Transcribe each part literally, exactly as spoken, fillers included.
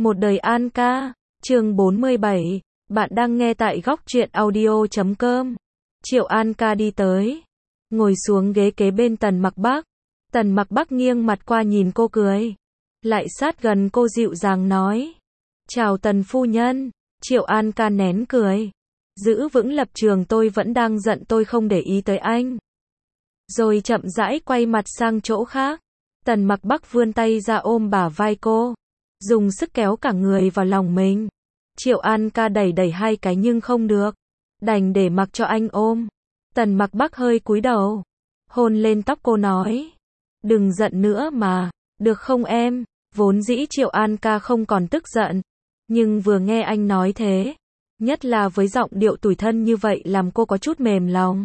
Một đời An ca, chương bốn mươi bảy, bạn đang nghe tại góc truyện audio chấm com. Triệu An ca đi tới, ngồi xuống ghế kế bên Tần Mặc Bắc. Tần Mặc Bắc nghiêng mặt qua nhìn cô cười, lại sát gần cô dịu dàng nói: "Chào Tần phu nhân." Triệu An ca nén cười, giữ vững lập trường tôi vẫn đang giận tôi không để ý tới anh. Rồi chậm rãi quay mặt sang chỗ khác. Tần Mặc Bắc vươn tay ra ôm bả vai cô, dùng sức kéo cả người vào lòng mình. Triệu An ca đẩy đẩy hai cái nhưng không được, đành để mặc cho anh ôm. Tần Mặc Bắc hơi cúi đầu, hôn lên tóc cô nói: "Đừng giận nữa mà, được không em?" Vốn dĩ Triệu An ca không còn tức giận, nhưng vừa nghe anh nói thế, nhất là với giọng điệu tủi thân như vậy làm cô có chút mềm lòng.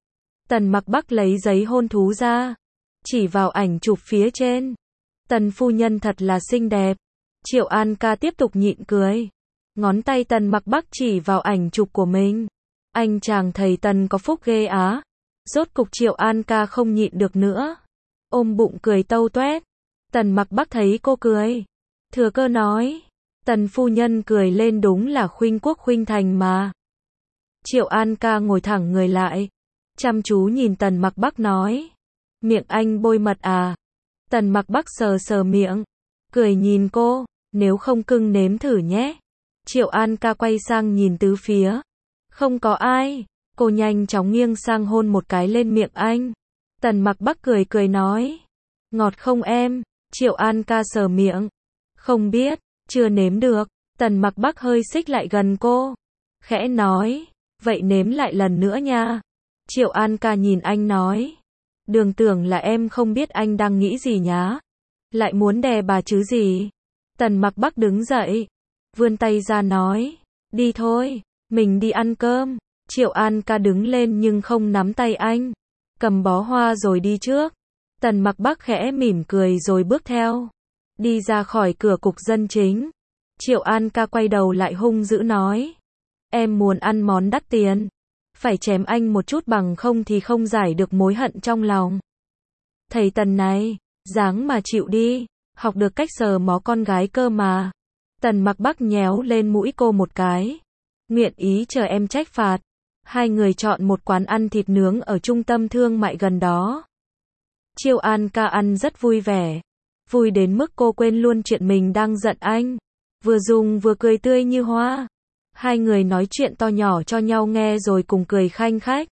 Tần Mặc Bắc lấy giấy hôn thú ra, chỉ vào ảnh chụp phía trên. "Tần phu nhân thật là xinh đẹp." Triệu An ca tiếp tục nhịn cười. Ngón tay Tần Mặc Bắc chỉ vào ảnh chụp của mình. "Anh chàng thầy Tần có phúc ghê á." Rốt cục Triệu An ca không nhịn được nữa, ôm bụng cười tâu toét. Tần Mặc Bắc thấy cô cười, thừa cơ nói: "Tần phu nhân cười lên đúng là khuynh quốc khuynh thành mà." Triệu An ca ngồi thẳng người lại, chăm chú nhìn Tần Mặc Bắc nói: "Miệng anh bôi mật à?" Tần Mặc Bắc sờ sờ miệng, cười nhìn cô: "Nếu không cưng nếm thử nhé." Triệu An ca quay sang nhìn tứ phía, không có ai. Cô nhanh chóng nghiêng sang hôn một cái lên miệng anh. Tần Mặc Bắc cười cười nói: "Ngọt không em?" Triệu An ca sờ miệng, không biết, chưa nếm được. Tần Mặc Bắc hơi xích lại gần cô, khẽ nói: "Vậy nếm lại lần nữa nha." Triệu An ca nhìn anh nói: "Đừng tưởng là em không biết anh đang nghĩ gì nhá. Lại muốn đè bà chứ gì." Tần Mặc Bắc đứng dậy, vươn tay ra nói: "Đi thôi, mình đi ăn cơm." Triệu An ca đứng lên nhưng không nắm tay anh, cầm bó hoa rồi đi trước. Tần Mặc Bắc khẽ mỉm cười rồi bước theo, đi ra khỏi cửa cục dân chính. Triệu An ca quay đầu lại hung dữ nói: "Em muốn ăn món đắt tiền, phải chém anh một chút bằng không thì không giải được mối hận trong lòng." Thầy Tần này, dáng mà chịu đi, học được cách sờ mó con gái cơ mà. Tần Mặc Bắc nhéo lên mũi cô một cái: "Nguyện ý chờ em trách phạt." Hai người chọn một quán ăn thịt nướng ở trung tâm thương mại gần đó. Triệu An ca ăn rất vui vẻ, vui đến mức cô quên luôn chuyện mình đang giận anh, vừa dùng vừa cười tươi như hoa. Hai người nói chuyện to nhỏ cho nhau nghe rồi cùng cười khanh khách.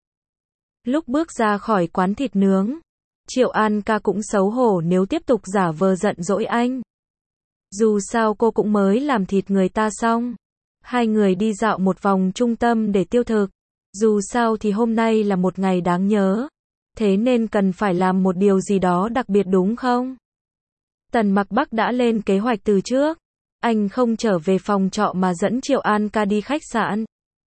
Lúc bước ra khỏi quán thịt nướng, Triệu An ca cũng xấu hổ nếu tiếp tục giả vờ giận dỗi anh. Dù sao cô cũng mới làm thịt người ta xong. Hai người đi dạo một vòng trung tâm để tiêu thực. Dù sao thì hôm nay là một ngày đáng nhớ, thế nên cần phải làm một điều gì đó đặc biệt đúng không? Tần Mặc Bắc đã lên kế hoạch từ trước. Anh không trở về phòng trọ mà dẫn Triệu An ca đi khách sạn.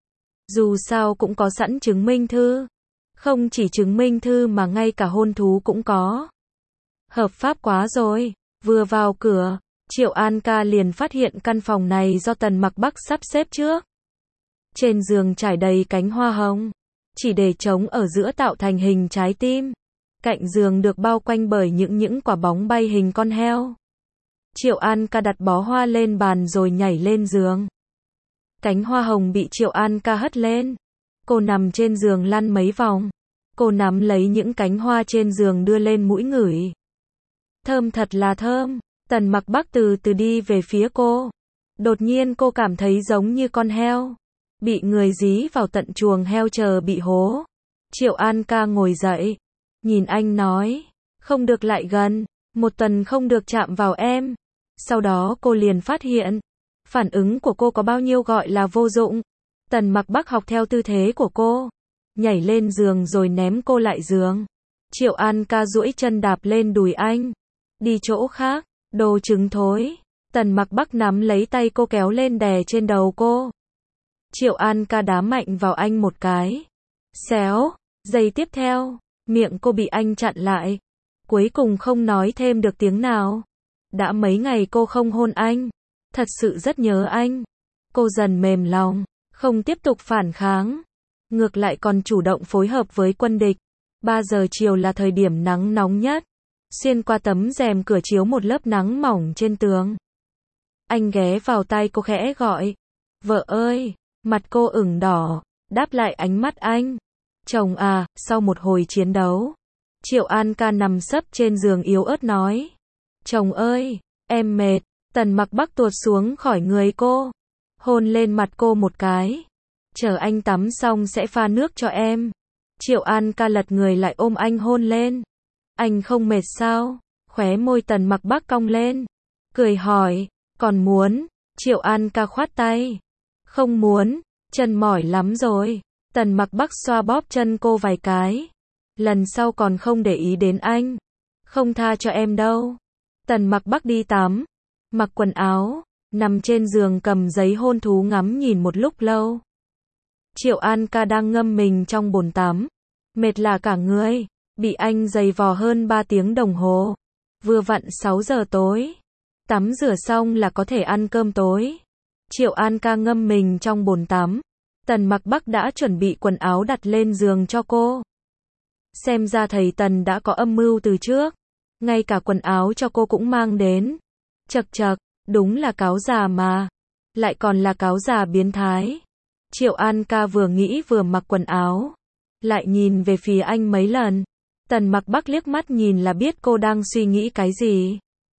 Dù sao cũng có sẵn chứng minh thư. Không chỉ chứng minh thư mà ngay cả hôn thú cũng có. Hợp pháp quá rồi. Vừa vào cửa, Triệu An ca liền phát hiện căn phòng này do Tần Mặc Bắc sắp xếp trước. Trên giường trải đầy cánh hoa hồng, chỉ để trống ở giữa tạo thành hình trái tim. Cạnh giường được bao quanh bởi những những quả bóng bay hình con heo. Triệu An ca đặt bó hoa lên bàn rồi nhảy lên giường. Cánh hoa hồng bị Triệu An ca hất lên. Cô nằm trên giường lăn mấy vòng. Cô nắm lấy những cánh hoa trên giường đưa lên mũi ngửi. Thơm thật là thơm. Tần Mặc Bắc từ từ đi về phía cô. Đột nhiên cô cảm thấy giống như con heo, bị người dí vào tận chuồng heo chờ bị hố. Triệu An ca ngồi dậy, nhìn anh nói: "Không được lại gần, một tuần không được chạm vào em." Sau đó cô liền phát hiện, phản ứng của cô có bao nhiêu gọi là vô dụng. Tần Mặc Bắc học theo tư thế của cô, nhảy lên giường rồi ném cô lại giường. Triệu An ca duỗi chân đạp lên đùi anh. "Đi chỗ khác, đồ trứng thối." Tần Mặc Bắc nắm lấy tay cô kéo lên đè trên đầu cô. Triệu An ca đá mạnh vào anh một cái. Xéo. Giây tiếp theo, miệng cô bị anh chặn lại. Cuối cùng không nói thêm được tiếng nào. Đã mấy ngày cô không hôn anh, thật sự rất nhớ anh. Cô dần mềm lòng, không tiếp tục phản kháng, ngược lại còn chủ động phối hợp với quân địch. ba giờ chiều là thời điểm nắng nóng nhất. Xuyên qua tấm rèm cửa chiếu một lớp nắng mỏng trên tường. Anh ghé vào tai cô khẽ gọi. Vợ ơi, mặt cô ửng đỏ, đáp lại ánh mắt anh. Chồng à, sau một hồi chiến đấu. Triệu An ca nằm sấp trên giường yếu ớt nói. Chồng ơi, em mệt. Tần Mặc Bắc tuột xuống khỏi người cô, hôn lên mặt cô một cái. Chờ anh tắm xong sẽ pha nước cho em. Triệu An ca lật người lại ôm anh hôn lên. Anh không mệt sao? Khóe môi Tần Mặc Bắc cong lên, cười hỏi, còn muốn? Triệu An ca khoát tay. Không muốn, chân mỏi lắm rồi. Tần Mặc Bắc xoa bóp chân cô vài cái. Lần sau còn không để ý đến anh. Không tha cho em đâu. Tần Mặc Bắc đi tắm, mặc quần áo, nằm trên giường cầm giấy hôn thú ngắm nhìn một lúc lâu. Triệu An ca đang ngâm mình trong bồn tắm, mệt lả cả người, bị anh giày vò hơn ba tiếng đồng hồ. Vừa vặn sáu giờ tối, tắm rửa xong là có thể ăn cơm tối. Triệu An ca ngâm mình trong bồn tắm, Tần Mặc Bắc đã chuẩn bị quần áo đặt lên giường cho cô. Xem ra thầy Tần đã có âm mưu từ trước, ngay cả quần áo cho cô cũng mang đến. Chậc chậc, đúng là cáo già mà, lại còn là cáo già biến thái. Triệu An ca vừa nghĩ vừa mặc quần áo, lại nhìn về phía anh mấy lần. Tần Mặc Bắc liếc mắt nhìn là biết cô đang suy nghĩ cái gì.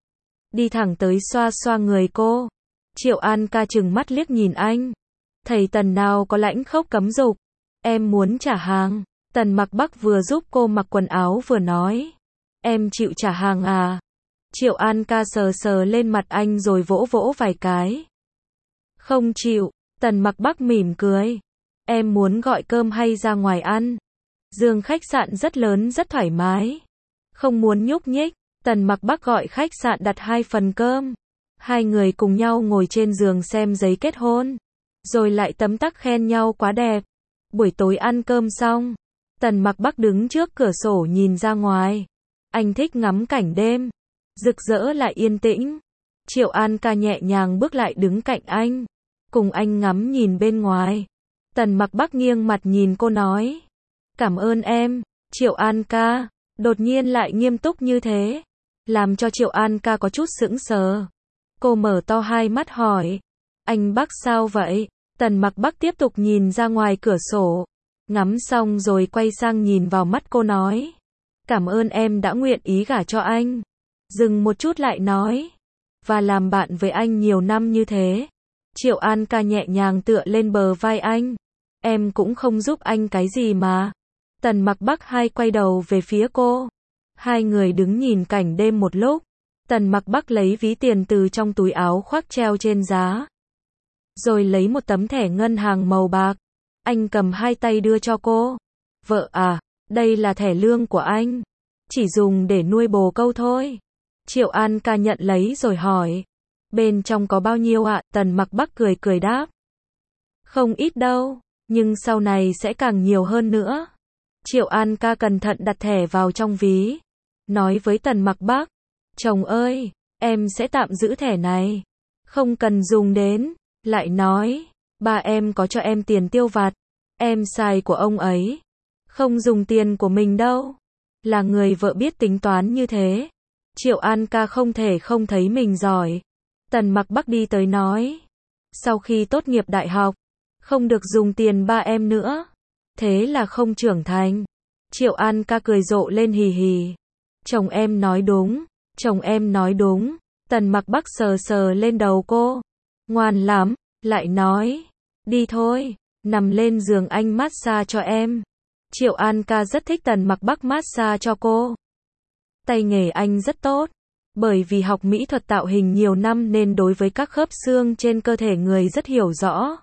Đi thẳng tới xoa xoa người cô. Triệu An ca trừng mắt liếc nhìn anh. Thầy Tần nào có lãnh khốc cấm dục. Em muốn trả hàng. Tần Mặc Bắc vừa giúp cô mặc quần áo vừa nói. Em chịu trả hàng à? Triệu An ca sờ sờ lên mặt anh rồi vỗ vỗ vài cái. Không chịu. Tần Mặc Bắc mỉm cười. Em muốn gọi cơm hay ra ngoài ăn? Giường khách sạn rất lớn rất thoải mái. Không muốn nhúc nhích. Tần Mặc Bắc gọi khách sạn đặt hai phần cơm. Hai người cùng nhau ngồi trên giường xem giấy kết hôn, rồi lại tấm tắc khen nhau quá đẹp. Buổi tối ăn cơm xong, Tần Mặc Bắc đứng trước cửa sổ nhìn ra ngoài. Anh thích ngắm cảnh đêm, rực rỡ lại yên tĩnh. Triệu An ca nhẹ nhàng bước lại đứng cạnh anh, cùng anh ngắm nhìn bên ngoài. Tần Mặc Bắc nghiêng mặt nhìn cô nói. Cảm ơn em. Triệu An ca, đột nhiên lại nghiêm túc như thế, làm cho Triệu An ca có chút sững sờ. Cô mở to hai mắt hỏi. Anh Bắc sao vậy? Tần Mặc Bắc tiếp tục nhìn ra ngoài cửa sổ. Ngắm xong rồi quay sang nhìn vào mắt cô nói. Cảm ơn em đã nguyện ý gả cho anh. Dừng một chút lại nói. Và làm bạn với anh nhiều năm như thế. Triệu An ca nhẹ nhàng tựa lên bờ vai anh. Em cũng không giúp anh cái gì mà. Tần Mặc Bắc hai quay đầu về phía cô. Hai người đứng nhìn cảnh đêm một lúc. Tần Mặc Bắc lấy ví tiền từ trong túi áo khoác treo trên giá, rồi lấy một tấm thẻ ngân hàng màu bạc. Anh cầm hai tay đưa cho cô. Vợ à, đây là thẻ lương của anh. Chỉ dùng để nuôi bồ câu thôi. Triệu An ca nhận lấy rồi hỏi. Bên trong có bao nhiêu ạ? Tần Mặc Bắc cười cười đáp. Không ít đâu, nhưng sau này sẽ càng nhiều hơn nữa. Triệu An ca cẩn thận đặt thẻ vào trong ví, nói với Tần Mặc Bắc. Chồng ơi, em sẽ tạm giữ thẻ này, không cần dùng đến. Lại nói, ba em có cho em tiền tiêu vặt, em xài của ông ấy, không dùng tiền của mình đâu. Là người vợ biết tính toán như thế. Triệu An ca không thể không thấy mình giỏi. Tần Mặc Bắc đi tới nói. Sau khi tốt nghiệp đại học, không được dùng tiền ba em nữa. Thế là không trưởng thành. Triệu An ca cười rộ lên hì hì. Chồng em nói đúng. Chồng em nói đúng. Tần Mặc Bắc sờ sờ lên đầu cô. Ngoan lắm. Lại nói. Đi thôi. Nằm lên giường anh massage cho em. Triệu An ca rất thích Tần Mặc Bắc massage cho cô. Tay nghề anh rất tốt. Bởi vì học mỹ thuật tạo hình nhiều năm nên đối với các khớp xương trên cơ thể người rất hiểu rõ.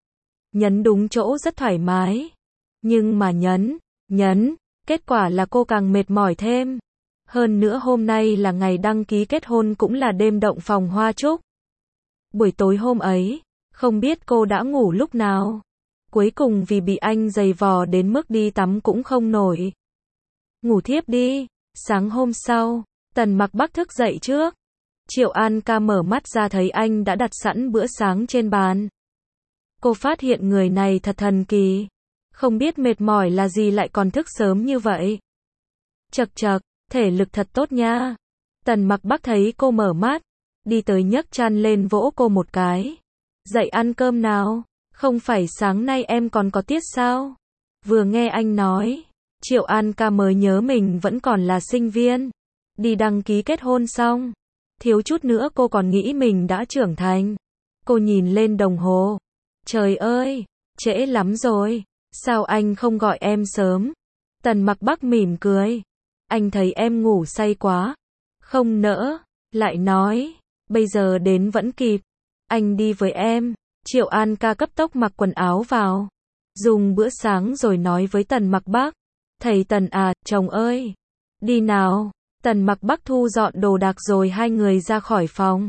Nhấn đúng chỗ rất thoải mái. Nhưng mà nhấn, nhấn, kết quả là cô càng mệt mỏi thêm. Hơn nữa hôm nay là ngày đăng ký kết hôn cũng là đêm động phòng hoa trúc. Buổi tối hôm ấy, không biết cô đã ngủ lúc nào. Cuối cùng vì bị anh giày vò đến mức đi tắm cũng không nổi. Ngủ thiếp đi. Sáng hôm sau, Tần Mặc Bắc thức dậy trước. Triệu An ca mở mắt ra thấy anh đã đặt sẵn bữa sáng trên bàn. Cô phát hiện người này thật thần kỳ. Không biết mệt mỏi là gì lại còn thức sớm như vậy. Chậc chậc, thể lực thật tốt nha. Tần Mặc Bắc thấy cô mở mắt, đi tới nhấc chăn lên vỗ cô một cái. Dậy ăn cơm nào, không phải sáng nay em còn có tiết sao? Vừa nghe anh nói, Triệu An ca mới nhớ mình vẫn còn là sinh viên. Đi đăng ký kết hôn xong, thiếu chút nữa cô còn nghĩ mình đã trưởng thành. Cô nhìn lên đồng hồ. Trời ơi, trễ lắm rồi, sao anh không gọi em sớm? Tần Mặc Bắc mỉm cười. Anh thấy em ngủ say quá. Không nỡ, lại nói, bây giờ đến vẫn kịp. Anh đi với em. Triệu An ca cấp tốc mặc quần áo vào, dùng bữa sáng rồi nói với Tần Mặc Bắc. Thầy Tần à, chồng ơi. Đi nào. Tần Mặc Bắc thu dọn đồ đạc rồi hai người ra khỏi phòng.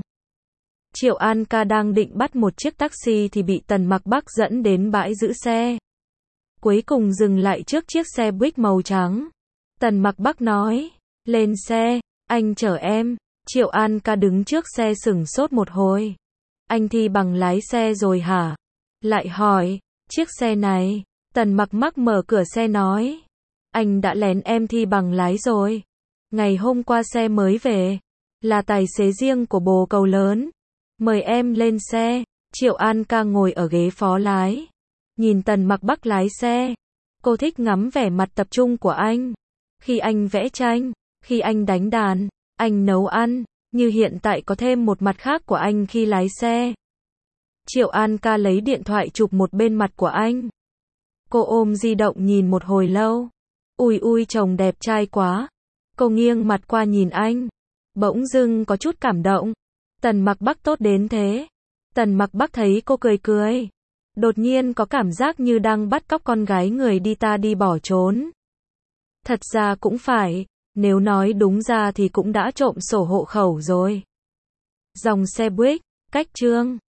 Triệu An ca đang định bắt một chiếc taxi thì bị Tần Mặc Bắc dẫn đến bãi giữ xe. Cuối cùng dừng lại trước chiếc xe buýt màu trắng. Tần Mặc Bắc nói, lên xe, anh chở em. Triệu An ca đứng trước xe sửng sốt một hồi. Anh thi bằng lái xe rồi hả? Lại hỏi, chiếc xe này. Tần Mặc Bắc mở cửa xe nói, anh đã lén em thi bằng lái rồi. Ngày hôm qua xe mới về, là tài xế riêng của bồ cầu lớn. Mời em lên xe. Triệu An ca ngồi ở ghế phó lái, nhìn Tần Mặc Bắc lái xe. Cô thích ngắm vẻ mặt tập trung của anh. Khi anh vẽ tranh, khi anh đánh đàn, anh nấu ăn, như hiện tại có thêm một mặt khác của anh khi lái xe. Triệu An ca lấy điện thoại chụp một bên mặt của anh. Cô ôm di động nhìn một hồi lâu. Ui ui chồng đẹp trai quá. Cô nghiêng mặt qua nhìn anh. Bỗng dưng có chút cảm động. Tần Mặc Bắc tốt đến thế. Tần Mặc Bắc thấy cô cười cười. Đột nhiên có cảm giác như đang bắt cóc con gái người đi ta đi bỏ trốn. Thật ra cũng phải, nếu nói đúng ra thì cũng đã trộm sổ hộ khẩu rồi. Dòng xe buýt, cách Trương